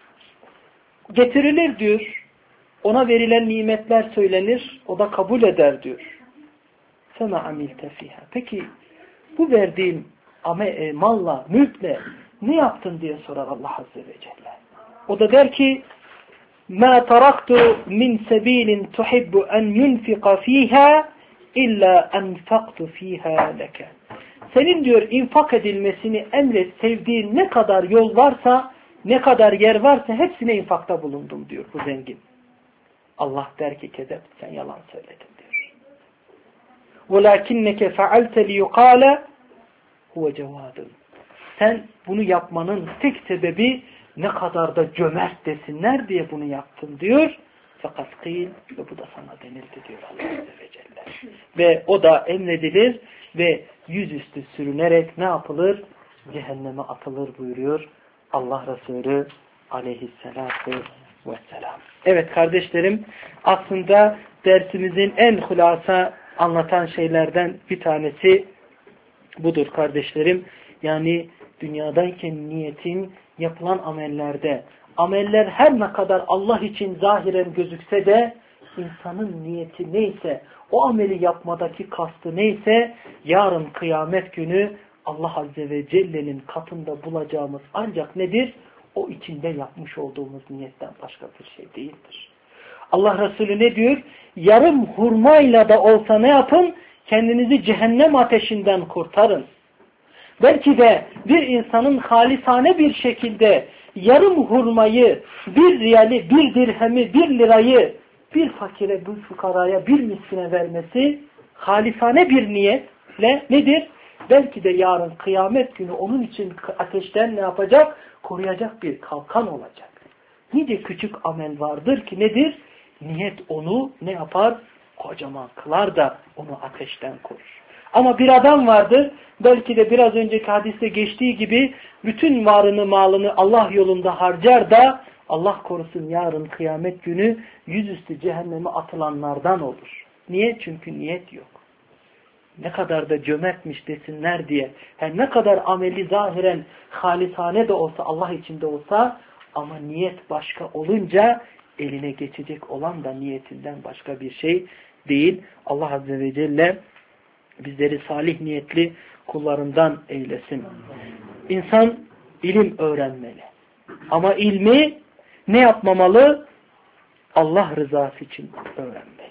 Getirilir diyor. Ona verilen nimetler söylenir. O da kabul eder diyor. فَمَا عَمِلْتَ فِيهَا. Peki bu verdiğin malla, mülkle ne yaptın diye sorar Allah Azze ve Celle. O da der ki مَا تَرَقْتُ مِنْ سَب۪يلٍ تُحِبُّ أَنْ يُنْفِقَ ف۪يهَا اِلَّا اَنْفَقْتُ ف۪يهَا لَكَ. Senin diyor infak edilmesini emret, sevdiğin ne kadar yol varsa, ne kadar yer varsa hepsine infakta bulundum diyor bu zengin. Allah der ki kedep, sen yalan söyledin diyor. وَلَاكِنَّكَ فَعَلْتَ لِيُقَالَ هُوَ جَوَادٌ. Sen bunu yapmanın tek sebebi ne kadar da cömert desinler diye bunu yaptın diyor. Fakat kıyıl ve bu da sana denildi diyor Allah Azze ve Celle. Ve o da emredilir ve yüzüstü sürünerek ne yapılır? Cehenneme atılır buyuruyor Allah Resulü aleyhissalatu vesselam. Evet kardeşlerim, aslında dersimizin en hulasa anlatan şeylerden bir tanesi budur kardeşlerim. Yani dünyadayken niyetin yapılan amellerde, ameller her ne kadar Allah için zahiren gözükse de insanın niyeti neyse, o ameli yapmadaki kastı neyse, yarın kıyamet günü Allah Azze ve Celle'nin katında bulacağımız ancak nedir? O içinde yapmış olduğumuz niyetten başka bir şey değildir. Allah Resulü ne diyor? Yarım hurmayla da olsa ne yapın? Kendinizi cehennem ateşinden kurtarın. Belki de bir insanın halisane bir şekilde yarım hurmayı, bir riyali, bir dirhemi, bir lirayı bir fakire, bir fukaraya, bir miskine vermesi halisane bir niyetle nedir? Belki de yarın kıyamet günü onun için ateşten ne yapacak? Koruyacak bir kalkan olacak. Nice küçük amel vardır ki nedir? Niyet onu ne yapar? Kocaman kılar da onu ateşten korur. Ama bir adam vardır, belki de biraz önceki hadiste geçtiği gibi bütün varını malını Allah yolunda harcar da Allah korusun yarın kıyamet günü yüzüstü cehenneme atılanlardan olur. Niye? Çünkü niyet yok. Ne kadar da cömertmiş desinler diye. Her ne kadar ameli zahiren halisane de olsa, Allah içinde olsa ama niyet başka olunca eline geçecek olan da niyetinden başka bir şey değil. Allah Azze ve Celle bizleri salih niyetli kullarından eylesin. İnsan ilim öğrenmeli. Ama ilmi ne yapmamalı? Allah rızası için öğrenmeli.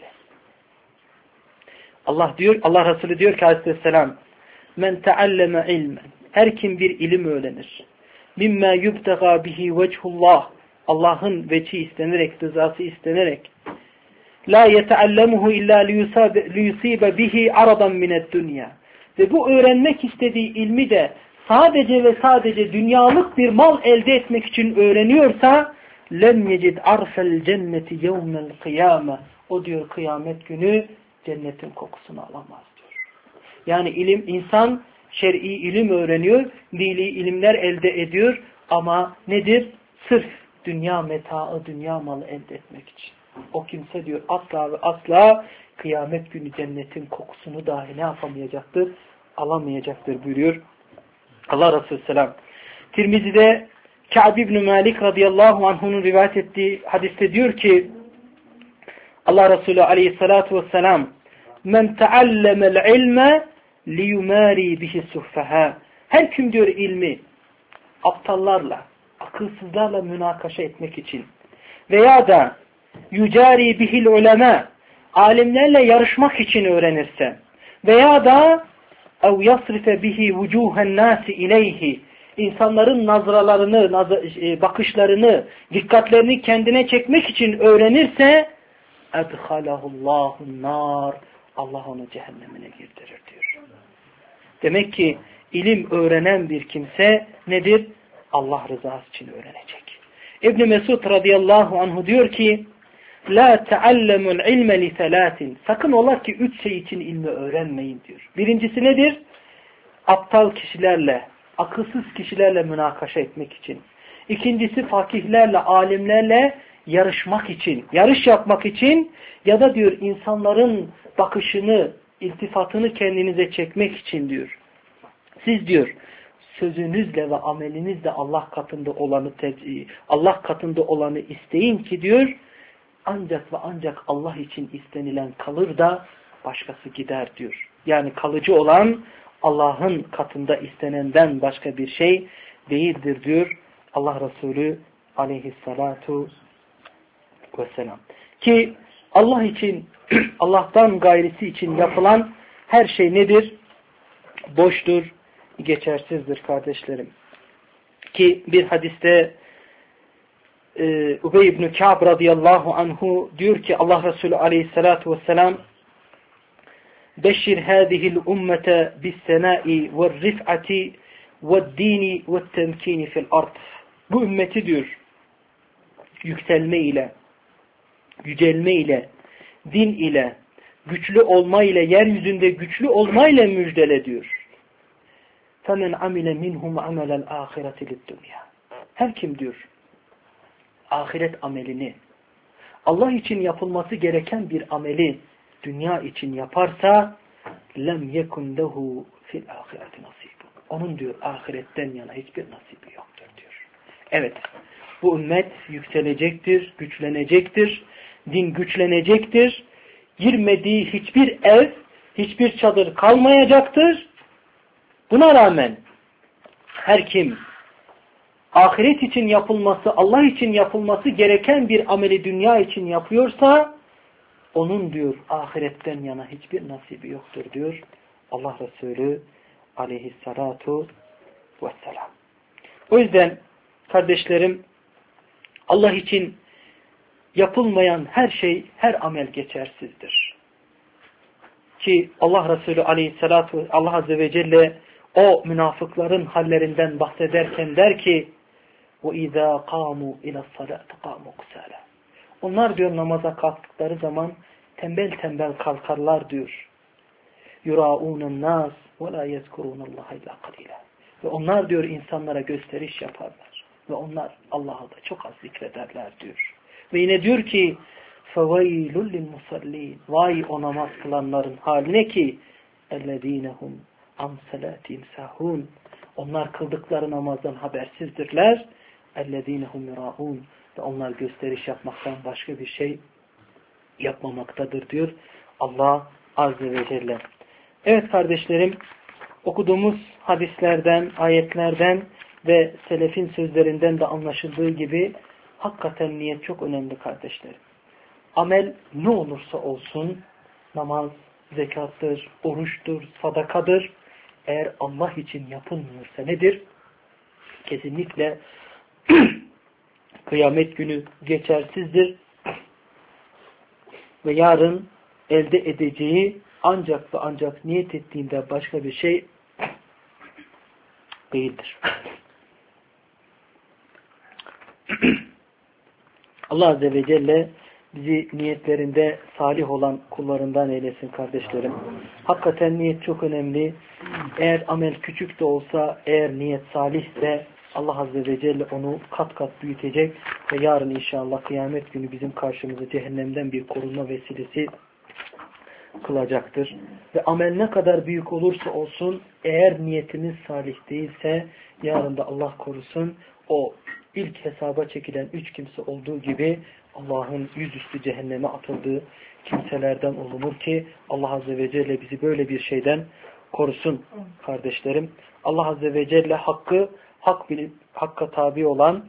Allah Resulü diyor ki aleyhisselam men tealleme ilmen, her kim bir ilim öğrenir, mimma yubtega bihi vechullah, Allah'ın veçi istenerek, rızası istenerek, la yeteallemuhu illa liyusibe bihi aradan mined dünya, ve bu öğrenmek istediği ilmi de sadece ve sadece dünyalık bir mal elde etmek için öğreniyorsa lem yecid arsel cenneti yevmel kıyame, o diyor kıyamet günü cennetin kokusunu alamaz diyor. Yani insan şer'i ilim öğreniyor, dini ilimler elde ediyor ama nedir? Sırf dünya metaı, dünya malı elde etmek için. O kimse diyor asla ve asla kıyamet günü cennetin kokusunu dahi ne yapamayacaktır? Alamayacaktır buyuruyor Allah Resulü selam. Tirmizi'de Ka'b ibn Malik radıyallahu anh'un rivayet ettiği hadiste diyor ki Allah Resulü aleyhissalatu vesselam men teallemel ilme liyumari bihi suhfaha, her kim diyor ilmi aptallarla, akılsızlarla münakaşa etmek için veya da yücari bihil ulema, alimlerle yarışmak için öğrenirse veya da ev yasrife bihi vucuhen nasi ileyhi, insanların nazralarını, bakışlarını, dikkatlerini kendine çekmek için öğrenirse edhalahullahun nar, Allah onu cehennemine girdirir diyor. Demek ki ilim öğrenen bir kimse nedir? Allah rızası için öğrenecek. İbn Mesud radıyallahu anhu diyor ki La teallemul ilme li selatin. Sakın ola ki 3 şey için ilmi öğrenmeyin diyor. Birincisi nedir? Aptal kişilerle, akılsız kişilerle münakaşa etmek için. İkincisi fakihlerle, alimlerle yarışmak için, yarış yapmak için ya da diyor insanların bakışını, iltifatını kendinize çekmek için diyor. Siz diyor sözünüzle ve amelinizle Allah katında olanı isteyin ki diyor ancak ve ancak Allah için istenilen kalır da başkası gider diyor. Yani kalıcı olan Allah'ın katında istenenden başka bir şey değildir diyor Allah Resulü aleyhissalatu vesselam. Ki Allah için, Allah'tan gayrisi için yapılan her şey nedir? Boştur, geçersizdir kardeşlerim. Ki bir hadiste Ubey ibn Ka'b radıyallahu anhu diyor ki Allah Resulü aleyhissalatu vesselam Beşir hâzihil ummete bis-senâi ve'r-rif'ati ve'd-dîni ve't-temkîni fil-ard. Bu ümmeti diyor yükselme ile, yücelme ile, din ile, güçlü olma ile, yeryüzünde güçlü olma ile müjdele diyor. فَمَنْ عَمِلَ مِنْهُمْ عَمَلَ الْآخِرَةِ لِلدُّنْيَا. Her kim diyor ahiret amelini, Allah için yapılması gereken bir ameli dünya için yaparsa lem yekun lehu fil ahireti nasibun. Onun diyor ahiretten yana hiçbir nasibi yoktur diyor. Evet, bu ümmet yükselecektir, güçlenecektir, din güçlenecektir. Girmediği hiçbir ev, hiçbir çadır kalmayacaktır. Buna rağmen her kim ahiret için yapılması, Allah için yapılması gereken bir ameli dünya için yapıyorsa onun diyor ahiretten yana hiçbir nasibi yoktur diyor Allah Resulü aleyhissalatu vesselam. O yüzden kardeşlerim Allah için yapılmayan her şey, her amel geçersizdir. Ki Allah Resulü aleyhissalatu Allah Azze ve Celle o münafıkların hallerinden bahsederken der ki وَاِذَا قَامُوا اِلَى الصَّلَاةِ قَامُوا قُسَالًا. Onlar diyor namaza kalktıkları zaman tembel tembel kalkarlar diyor. يُرَاءُونَ النَّاسِ وَلَا يَذْكُرُونَ اللّٰهَ اِلَّا قَلِيلًا. Ve onlar diyor insanlara gösteriş yaparlar. Ve onlar Allah'ı da çok az zikrederler diyor. Ve yine diyor ki فَوَيْلُ لِلْمُصَلِّينَ. Vay o namaz kılanların haline ki اَلَّذ۪ينَهُمْ عَنْ سَلَاتِهِمْ سَهُونَ. Onlar kıldıkları namazdan habersizdirler. اَلَّذ۪ينَهُمْ يُرَاءُونَ. Ve onlar gösteriş yapmaktan başka bir şey yapmamaktadır diyor Allah Azze ve Celle. Evet kardeşlerim, okuduğumuz hadislerden, ayetlerden ve selefin sözlerinden de anlaşıldığı gibi hakikaten niyet çok önemli kardeşlerim. Amel ne olursa olsun, namaz, zekattır, oruçtur, sadakadır. Eğer Allah için yapılmıyorsa nedir? Kesinlikle kıyamet günü geçersizdir. Ve yarın elde edeceği ancak ve ancak niyet ettiğinde başka bir şey değildir. Allah Azze ve Celle bizi niyetlerinde salih olan kullarından eylesin kardeşlerim. Hakikaten niyet çok önemli. Eğer amel küçük de olsa, eğer niyet salihse Allah Azze ve Celle onu kat kat büyütecek ve yarın inşallah kıyamet günü bizim karşımıza cehennemden bir korunma vesilesi kılacaktır. Ve amel ne kadar büyük olursa olsun eğer niyetimiz salih değilse yarın da Allah korusun o ilk hesaba çekilen 3 kimse olduğu gibi Allah'ın yüzüstü cehenneme atıldığı kimselerden olunur ki Allah Azze ve Celle bizi böyle bir şeyden korusun kardeşlerim. Allah Azze ve Celle hak bilip hakka tabi olan,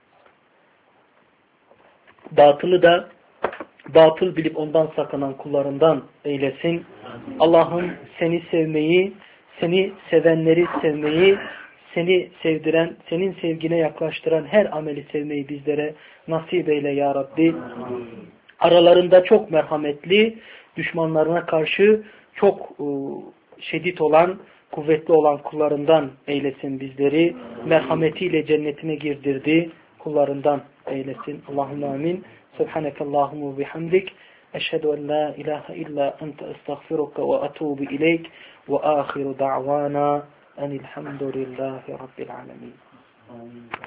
batılı da batıl bilip ondan sakınan kullarından eylesin. Allah'ım seni sevmeyi, seni sevenleri sevmeyi, seni sevdiren, senin sevgine yaklaştıran her ameli sevmeyi bizlere nasip eyle ya Rabbi. Aralarında çok merhametli, düşmanlarına karşı çok şiddet olan, kuvvetli olan kullarından eylesin bizleri. Merhametiyle cennetine girdirdi. Kullarından eylesin. Allahümme amin. Subhanekallahumma bihamdik. Eşhedü en la ilahe illa ente estağfiruka ve etubu ileyk. Ve ahiru da'vana enilhamdülillahi rabbil alemin.